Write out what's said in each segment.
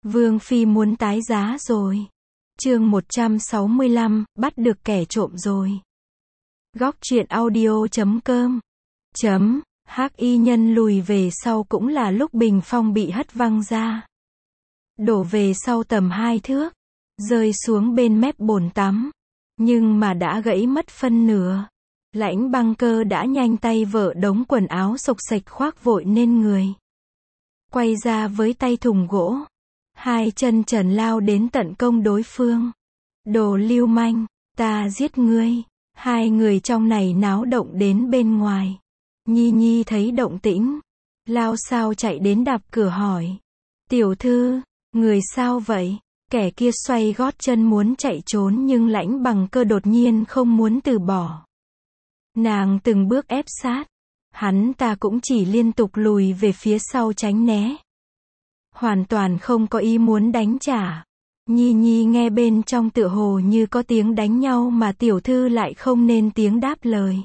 Vương Phi muốn tái giá rồi. Chương 165, bắt được kẻ trộm rồi. Góc truyện audio.com Hắc y nhân lùi về sau cũng là lúc bình phong bị hất văng ra. Đổ về sau tầm 2 thước, rơi xuống bên mép bồn tắm. Nhưng mà đã gãy mất phân nửa. Lãnh Băng Cơ đã nhanh tay vợ đống quần áo xộc xệch khoác vội lên người. Quay ra với tay thùng gỗ. Hai chân trần lao đến tận công đối phương. Đồ lưu manh, ta giết ngươi. Hai người trong này náo động đến bên ngoài. Nhi Nhi thấy động tĩnh, lao sao chạy đến đạp cửa hỏi. Tiểu thư, người sao vậy? Kẻ kia xoay gót chân muốn chạy trốn nhưng Lãnh Băng Cơ đột nhiên không muốn từ bỏ. Nàng từng bước ép sát. Hắn ta cũng chỉ liên tục lùi về phía sau tránh né. Hoàn toàn không có ý muốn đánh trả. Nhi Nhi nghe bên trong tựa hồ như có tiếng đánh nhau mà tiểu thư lại không nên tiếng đáp lời.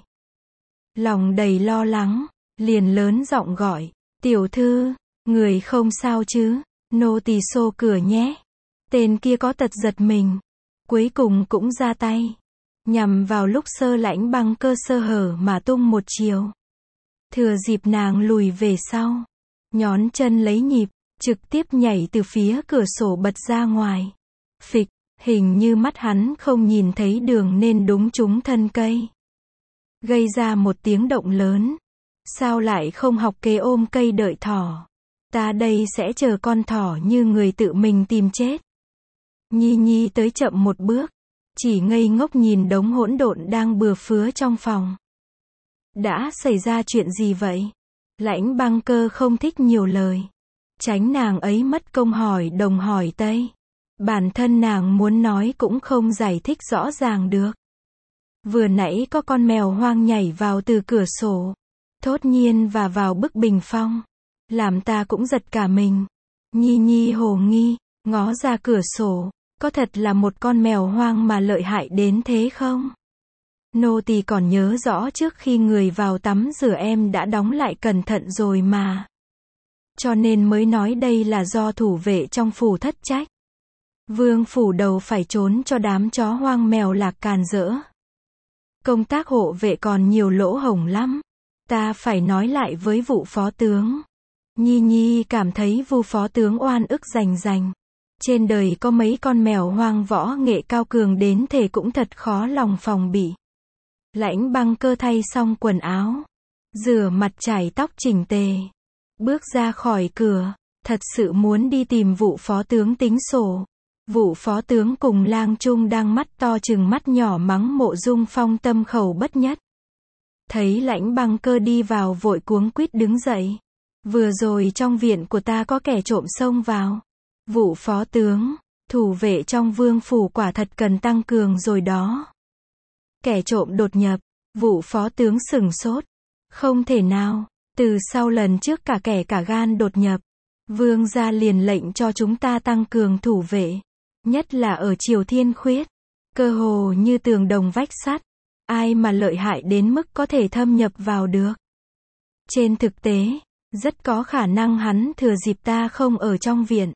Lòng đầy lo lắng, liền lớn giọng gọi, tiểu thư, người không sao chứ, nô tỳ xô cửa nhé. Tên kia có tật giật mình, cuối cùng cũng ra tay, nhằm vào lúc Lãnh Băng Cơ sơ hở mà tung một chiều. Thừa dịp nàng lùi về sau, nhón chân lấy nhịp, trực tiếp nhảy từ phía cửa sổ bật ra ngoài. Phịch, hình như mắt hắn không nhìn thấy đường nên đúng trúng thân cây. Gây ra một tiếng động lớn. Sao lại không học kế ôm cây đợi thỏ? Ta đây sẽ chờ con thỏ như người tự mình tìm chết. Nhi Nhi tới chậm một bước, chỉ ngây ngốc nhìn đống hỗn độn đang bừa phứa trong phòng. Đã xảy ra chuyện gì vậy? Lãnh Băng Cơ không thích nhiều lời. Tránh nàng ấy mất công hỏi đồng hỏi tây. Bản thân nàng muốn nói cũng không giải thích rõ ràng được. Vừa nãy có con mèo hoang nhảy vào từ cửa sổ. Thốt nhiên và vào bức bình phong. Làm ta cũng giật cả mình. Nhi Nhi hồ nghi, ngó ra cửa sổ. Có thật là một con mèo hoang mà lợi hại đến thế không? Nô tỳ còn nhớ rõ trước khi người vào tắm rửa em đã đóng lại cẩn thận rồi mà. Cho nên mới nói đây là do thủ vệ trong phủ thất trách. Vương phủ đầu phải trốn cho đám chó hoang mèo lạc càn rỡ. Công tác hộ vệ còn nhiều lỗ hổng lắm. Ta phải nói lại với vụ phó tướng. Nhi Nhi cảm thấy vụ phó tướng oan ức rành rành. Trên đời có mấy con mèo hoang võ nghệ cao cường đến thể cũng thật khó lòng phòng bị. Lãnh Băng Cơ thay xong quần áo, rửa mặt chải tóc chỉnh tề, bước ra khỏi cửa, thật sự muốn đi tìm vụ phó tướng tính sổ. Vụ phó tướng cùng Lang Trung đang mắt to chừng mắt nhỏ mắng Mộ Dung Phong tâm khẩu bất nhất. Thấy Lãnh Băng Cơ đi vào vội cuống quýt đứng dậy. Vừa rồi trong viện của ta có kẻ trộm xông vào. Vụ phó tướng, thủ vệ trong vương phủ quả thật cần tăng cường rồi đó. Kẻ trộm đột nhập, vụ phó tướng sửng sốt. Không thể nào, từ sau lần trước cả kẻ cả gan đột nhập, vương gia liền lệnh cho chúng ta tăng cường thủ vệ. Nhất là ở Triều Thiên Khuyết, cơ hồ như tường đồng vách sắt, ai mà lợi hại đến mức có thể thâm nhập vào được. Trên thực tế, rất có khả năng hắn thừa dịp ta không ở trong viện,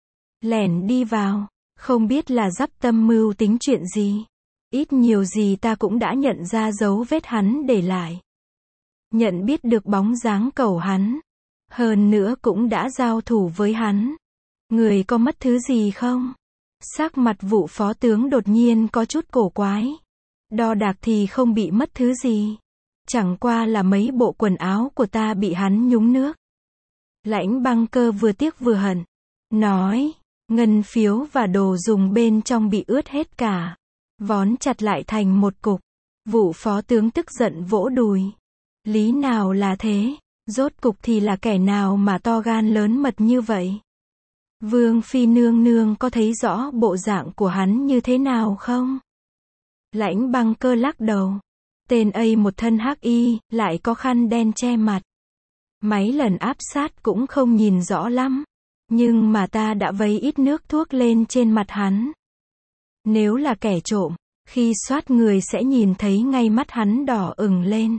lẻn đi vào, không biết là dắp tâm mưu tính chuyện gì. Ít nhiều gì ta cũng đã nhận ra dấu vết hắn để lại. Nhận biết được bóng dáng cẩu hắn. Hơn nữa cũng đã giao thủ với hắn. Người có mất thứ gì không? Sắc mặt vụ phó tướng đột nhiên có chút cổ quái. Đo đạc thì không bị mất thứ gì. Chẳng qua là mấy bộ quần áo của ta bị hắn nhúng nước. Lãnh Băng Cơ vừa tiếc vừa hận. Nói, ngân phiếu và đồ dùng bên trong bị ướt hết cả. Vón chặt lại thành một cục. Vụ phó tướng tức giận vỗ đùi. Lý nào là thế? Rốt cục thì là kẻ nào mà to gan lớn mật như vậy? Vương Phi nương nương có thấy rõ bộ dạng của hắn như thế nào không? Lãnh Băng Cơ lắc đầu. Tên ấy một thân hắc y, lại có khăn đen che mặt. Mấy lần áp sát cũng không nhìn rõ lắm. Nhưng mà ta đã vấy ít nước thuốc lên trên mặt hắn. Nếu là kẻ trộm, khi soát người sẽ nhìn thấy ngay mắt hắn đỏ ửng lên.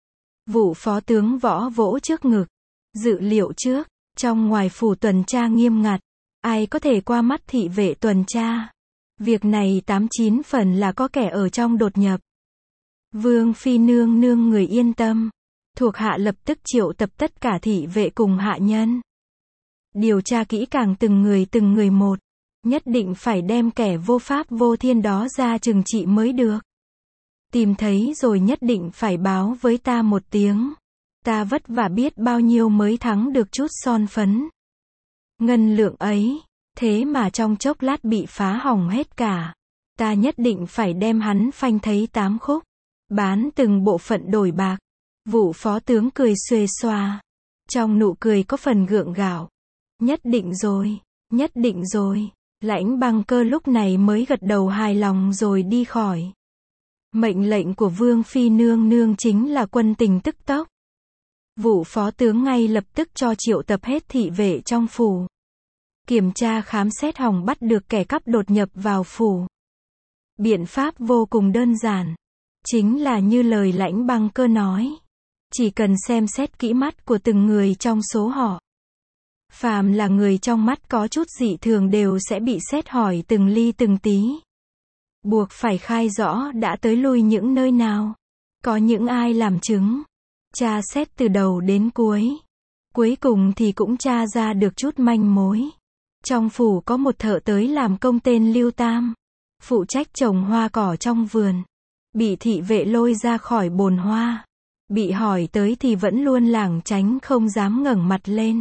Vụ phó tướng võ vỗ trước ngực. Dự liệu trước, trong ngoài phủ tuần tra nghiêm ngặt. ai có thể qua mắt thị vệ tuần tra. Việc này 89 phần là có kẻ ở trong đột nhập. Vương phi nương nương người yên tâm. Thuộc hạ lập tức triệu tập tất cả thị vệ cùng hạ nhân. Điều tra kỹ càng từng người một. Nhất định phải đem kẻ vô pháp vô thiên đó ra trừng trị mới được. Tìm thấy rồi nhất định phải báo với ta một tiếng. Ta vất vả biết bao nhiêu mới thắng được chút son phấn. Ngân lượng ấy, thế mà trong chốc lát bị phá hỏng hết cả. Ta nhất định phải đem hắn phanh thấy 8 khúc. Bán từng bộ phận đổi bạc. Vụ phó tướng cười xuề xoa. Trong nụ cười có phần gượng gạo. Nhất định rồi, nhất định rồi. Lãnh Băng Cơ lúc này mới gật đầu hài lòng rồi đi khỏi. Mệnh lệnh của Vương phi nương nương chính là quân tình tức tốc. Vụ phó tướng ngay lập tức cho triệu tập hết thị vệ trong phủ. Kiểm tra khám xét hòng bắt được kẻ cắp đột nhập vào phủ. Biện pháp vô cùng đơn giản. Chính là như lời Lãnh Băng Cơ nói. Chỉ cần xem xét kỹ mắt của từng người trong số họ. Phàm là người trong mắt có chút dị thường đều sẽ bị xét hỏi từng ly từng tí. Buộc phải khai rõ đã tới lui những nơi nào. Có những ai làm chứng. Tra xét từ đầu đến cuối. Cuối cùng thì cũng tra ra được chút manh mối. Trong phủ có một thợ tới làm công tên Lưu Tam. Phụ trách trồng hoa cỏ trong vườn. Bị thị vệ lôi ra khỏi bồn hoa. Bị hỏi tới thì vẫn luôn lảng tránh không dám ngẩng mặt lên.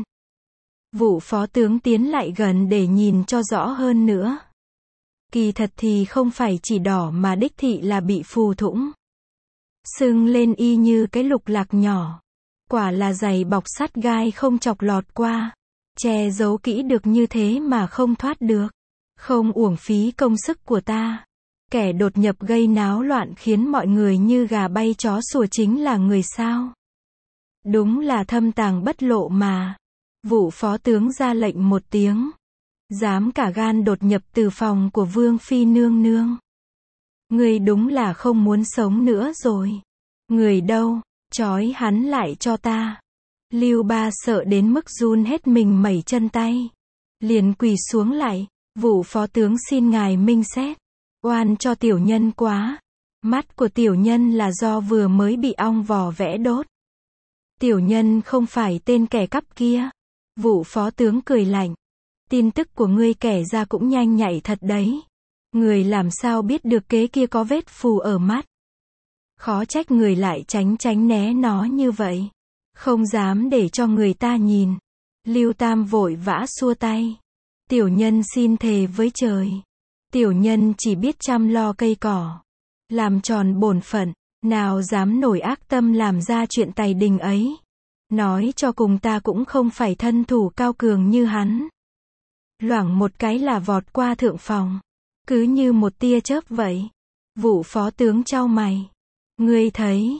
Vụ phó tướng tiến lại gần để nhìn cho rõ hơn nữa. Kỳ thật thì không phải chỉ đỏ mà đích thị là bị phù thủng. Sưng lên y như cái lục lạc nhỏ. Quả là giày bọc sắt gai không chọc lọt qua. Che giấu kỹ được như thế mà không thoát được. Không uổng phí công sức của ta. Kẻ đột nhập gây náo loạn khiến mọi người như gà bay chó sủa chính là người sao. Đúng là thâm tàng bất lộ mà. Vụ phó tướng ra lệnh một tiếng. Dám cả gan đột nhập từ phòng của Vương phi nương nương. Người đúng là không muốn sống nữa rồi. Người đâu, trói hắn lại cho ta. Lưu Ba sợ đến mức run hết mình mẩy chân tay. Liền quỳ xuống lại. Vụ phó tướng xin ngài minh xét. Oan cho tiểu nhân quá. Mắt của tiểu nhân là do vừa mới bị ong vò vẽ đốt. Tiểu nhân không phải tên kẻ cắp kia. Vụ phó tướng cười lạnh. Tin tức của ngươi kể ra cũng nhanh nhạy thật đấy. Người làm sao biết được kế kia có vết phù ở mắt. Khó trách người lại tránh né nó như vậy. Không dám để cho người ta nhìn. Lưu Tam vội vã xua tay. Tiểu nhân xin thề với trời. Tiểu nhân chỉ biết chăm lo cây cỏ. Làm tròn bổn phận. Nào dám nổi ác tâm làm ra chuyện tày đình ấy. Nói cho cùng ta cũng không phải thân thủ cao cường như hắn. Loảng một cái là vọt qua thượng phòng. Cứ như một tia chớp vậy. Vụ phó tướng chau mày. Ngươi thấy,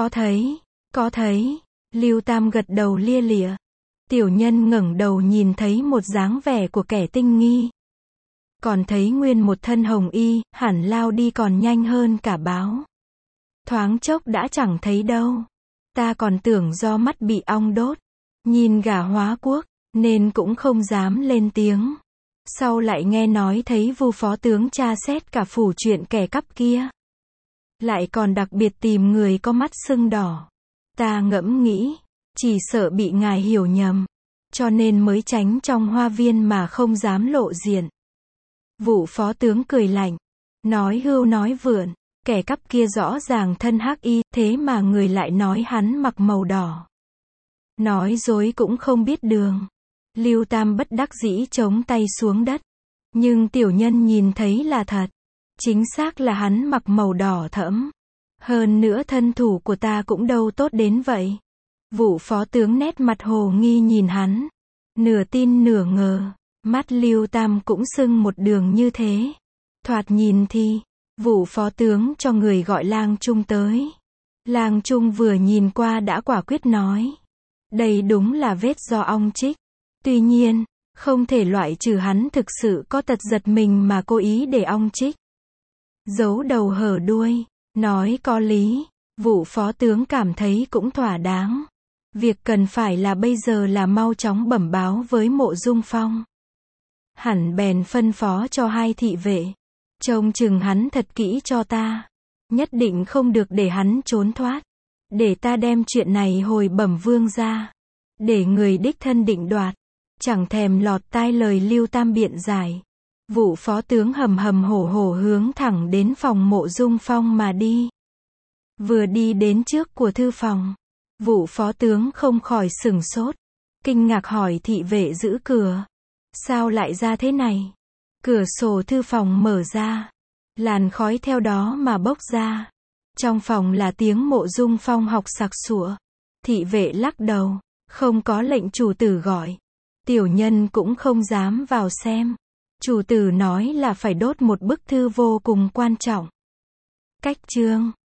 có thấy. Lưu Tam gật đầu lia lịa. Tiểu nhân ngẩng đầu nhìn thấy một dáng vẻ của kẻ tinh nghi. Còn thấy nguyên một thân hồng y, hẳn lao đi còn nhanh hơn cả báo. Thoáng chốc đã chẳng thấy đâu. Ta còn tưởng do mắt bị ong đốt. Nhìn gà hóa quốc, nên cũng không dám lên tiếng. Sau lại nghe nói thấy Vu phó tướng tra xét cả phủ chuyện kẻ cắp kia. Lại còn đặc biệt tìm người có mắt sưng đỏ. Ta ngẫm nghĩ, chỉ sợ bị ngài hiểu nhầm. Cho nên mới tránh trong hoa viên mà không dám lộ diện. Vụ phó tướng cười lạnh. Nói hưu nói vượn. Kẻ cắp kia rõ ràng thân hắc y, thế mà người lại nói hắn mặc màu đỏ. Nói dối cũng không biết đường. Lưu Tam bất đắc dĩ chống tay xuống đất. Nhưng tiểu nhân nhìn thấy là thật. Chính xác là hắn mặc màu đỏ thẫm. Hơn nữa thân thủ của ta cũng đâu tốt đến vậy. Vụ phó tướng nét mặt hồ nghi nhìn hắn. Nửa tin nửa ngờ. Mắt Lưu Tam cũng sưng một đường như thế. Thoạt nhìn thì, vụ phó tướng cho người gọi Lang Trung tới. Lang Trung vừa nhìn qua đã quả quyết nói. Đây đúng là vết do ong chích. Tuy nhiên, không thể loại trừ hắn thực sự có tật giật mình mà cố ý để ong chích. Giấu đầu hở đuôi, nói có lý, vụ phó tướng cảm thấy cũng thỏa đáng. Việc cần phải là bây giờ là mau chóng bẩm báo với Mộ Dung Phong. Hẳn bèn phân phó cho hai thị vệ. Trông chừng hắn thật kỹ cho ta. Nhất định không được để hắn trốn thoát. Để ta đem chuyện này hồi bẩm vương gia. Để người đích thân định đoạt. Chẳng thèm lọt tai lời Lưu Tam biện giải. Vụ phó tướng hầm hầm hổ hổ hướng thẳng đến phòng Mộ Dung Phong mà đi. Vừa đi đến trước của thư phòng, vụ phó tướng không khỏi sửng sốt, kinh ngạc hỏi thị vệ giữ cửa. Sao lại ra thế này? Cửa sổ thư phòng mở ra, làn khói theo đó mà bốc ra. Trong phòng là tiếng Mộ Dung Phong học sặc sụa. Thị vệ lắc đầu, không có lệnh chủ tử gọi. Tiểu nhân cũng không dám vào xem. Chủ tử nói là phải đốt một bức thư vô cùng quan trọng. Cách chương